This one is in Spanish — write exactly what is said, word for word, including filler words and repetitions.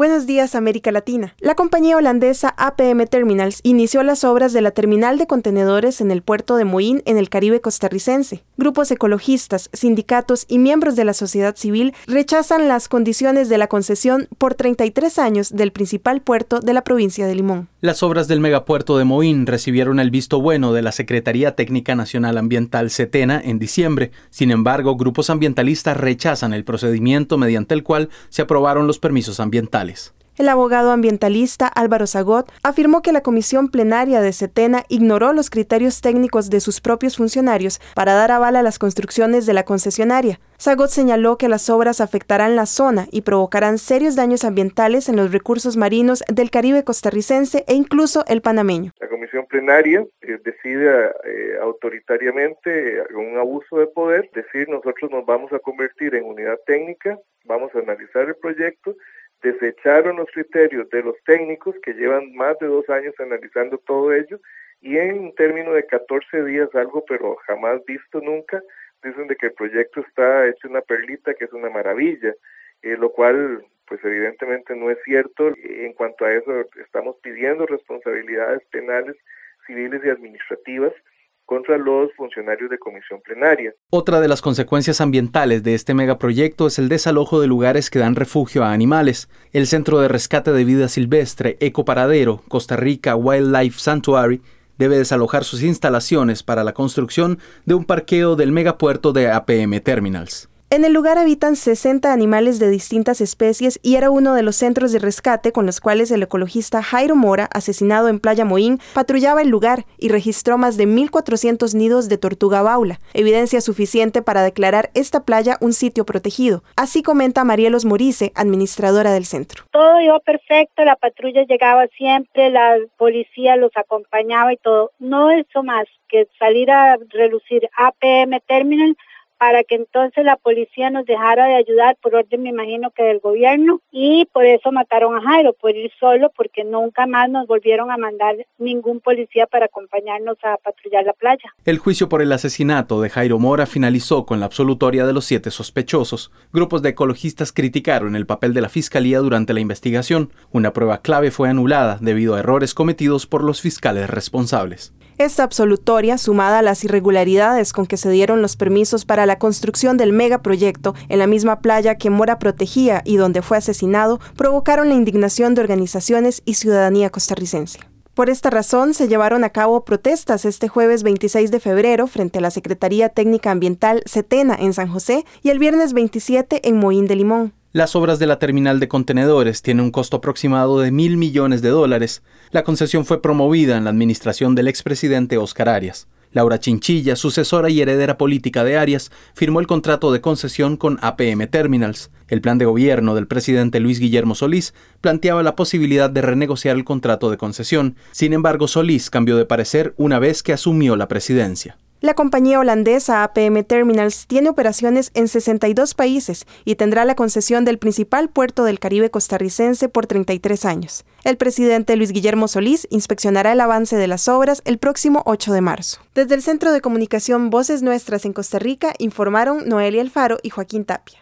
Buenos días, América Latina. La compañía holandesa A P M Terminals inició las obras de la terminal de contenedores en el puerto de Moín, en el Caribe costarricense. Grupos ecologistas, sindicatos y miembros de la sociedad civil rechazan las condiciones de la concesión por treinta y tres años del principal puerto de la provincia de Limón. Las obras del megapuerto de Moín recibieron el visto bueno de la Secretaría Técnica Nacional Ambiental SETENA en diciembre. Sin embargo, grupos ambientalistas rechazan el procedimiento mediante el cual se aprobaron los permisos ambientales. El abogado ambientalista Álvaro Zagot afirmó que la comisión plenaria de SETENA ignoró los criterios técnicos de sus propios funcionarios para dar aval a las construcciones de la concesionaria. Zagot señaló que las obras afectarán la zona y provocarán serios daños ambientales en los recursos marinos del Caribe costarricense e incluso el panameño. La comisión plenaria eh, decide eh, autoritariamente, eh, un abuso de poder, decir nosotros nos vamos a convertir en unidad técnica, vamos a analizar el proyecto. Desecharon los criterios de los técnicos que llevan más de dos años analizando todo ello y en un término de catorce días, algo pero jamás visto nunca, dicen de que el proyecto está hecho una perlita, que es una maravilla, eh, lo cual pues evidentemente no es cierto. En cuanto a eso, estamos pidiendo responsabilidades penales, civiles y administrativas contra los funcionarios de comisión plenaria. Otra de las consecuencias ambientales de este megaproyecto es el desalojo de lugares que dan refugio a animales. El Centro de Rescate de Vida Silvestre Ecoparadero, Costa Rica Wildlife Sanctuary, debe desalojar sus instalaciones para la construcción de un parqueo del megapuerto de A P M Terminals. En el lugar habitan sesenta animales de distintas especies y era uno de los centros de rescate con los cuales el ecologista Jairo Mora, asesinado en Playa Moín, patrullaba el lugar y registró más de mil cuatrocientos nidos de tortuga baula, evidencia suficiente para declarar esta playa un sitio protegido. Así comenta Marielos Morice, administradora del centro. Todo iba perfecto, la patrulla llegaba siempre, la policía los acompañaba y todo. No hizo más que salir a relucir A P M Terminal para que entonces la policía nos dejara de ayudar por orden, me imagino que del gobierno, y por eso mataron a Jairo, por ir solo, porque nunca más nos volvieron a mandar ningún policía para acompañarnos a patrullar la playa. El juicio por el asesinato de Jairo Mora finalizó con la absolutoria de los siete sospechosos. Grupos de ecologistas criticaron el papel de la fiscalía durante la investigación. Una prueba clave fue anulada debido a errores cometidos por los fiscales responsables. Esta absolutoria, sumada a las irregularidades con que se dieron los permisos para la construcción del megaproyecto en la misma playa que Mora protegía y donde fue asesinado, provocaron la indignación de organizaciones y ciudadanía costarricense. Por esta razón, se llevaron a cabo protestas este jueves veintiséis de febrero frente a la Secretaría Técnica Ambiental SETENA en San José y el viernes veintisiete en Moín de Limón. Las obras de la terminal de contenedores tienen un costo aproximado de mil millones de dólares. La concesión fue promovida en la administración del expresidente Óscar Arias. Laura Chinchilla, sucesora y heredera política de Arias, firmó el contrato de concesión con A P M Terminals. El plan de gobierno del presidente Luis Guillermo Solís planteaba la posibilidad de renegociar el contrato de concesión. Sin embargo, Solís cambió de parecer una vez que asumió la presidencia. La compañía holandesa A P M Terminals tiene operaciones en sesenta y dos países y tendrá la concesión del principal puerto del Caribe costarricense por treinta y tres años. El presidente Luis Guillermo Solís inspeccionará el avance de las obras el próximo ocho de marzo. Desde el Centro de Comunicación Voces Nuestras en Costa Rica informaron Noelia Alfaro y Joaquín Tapia.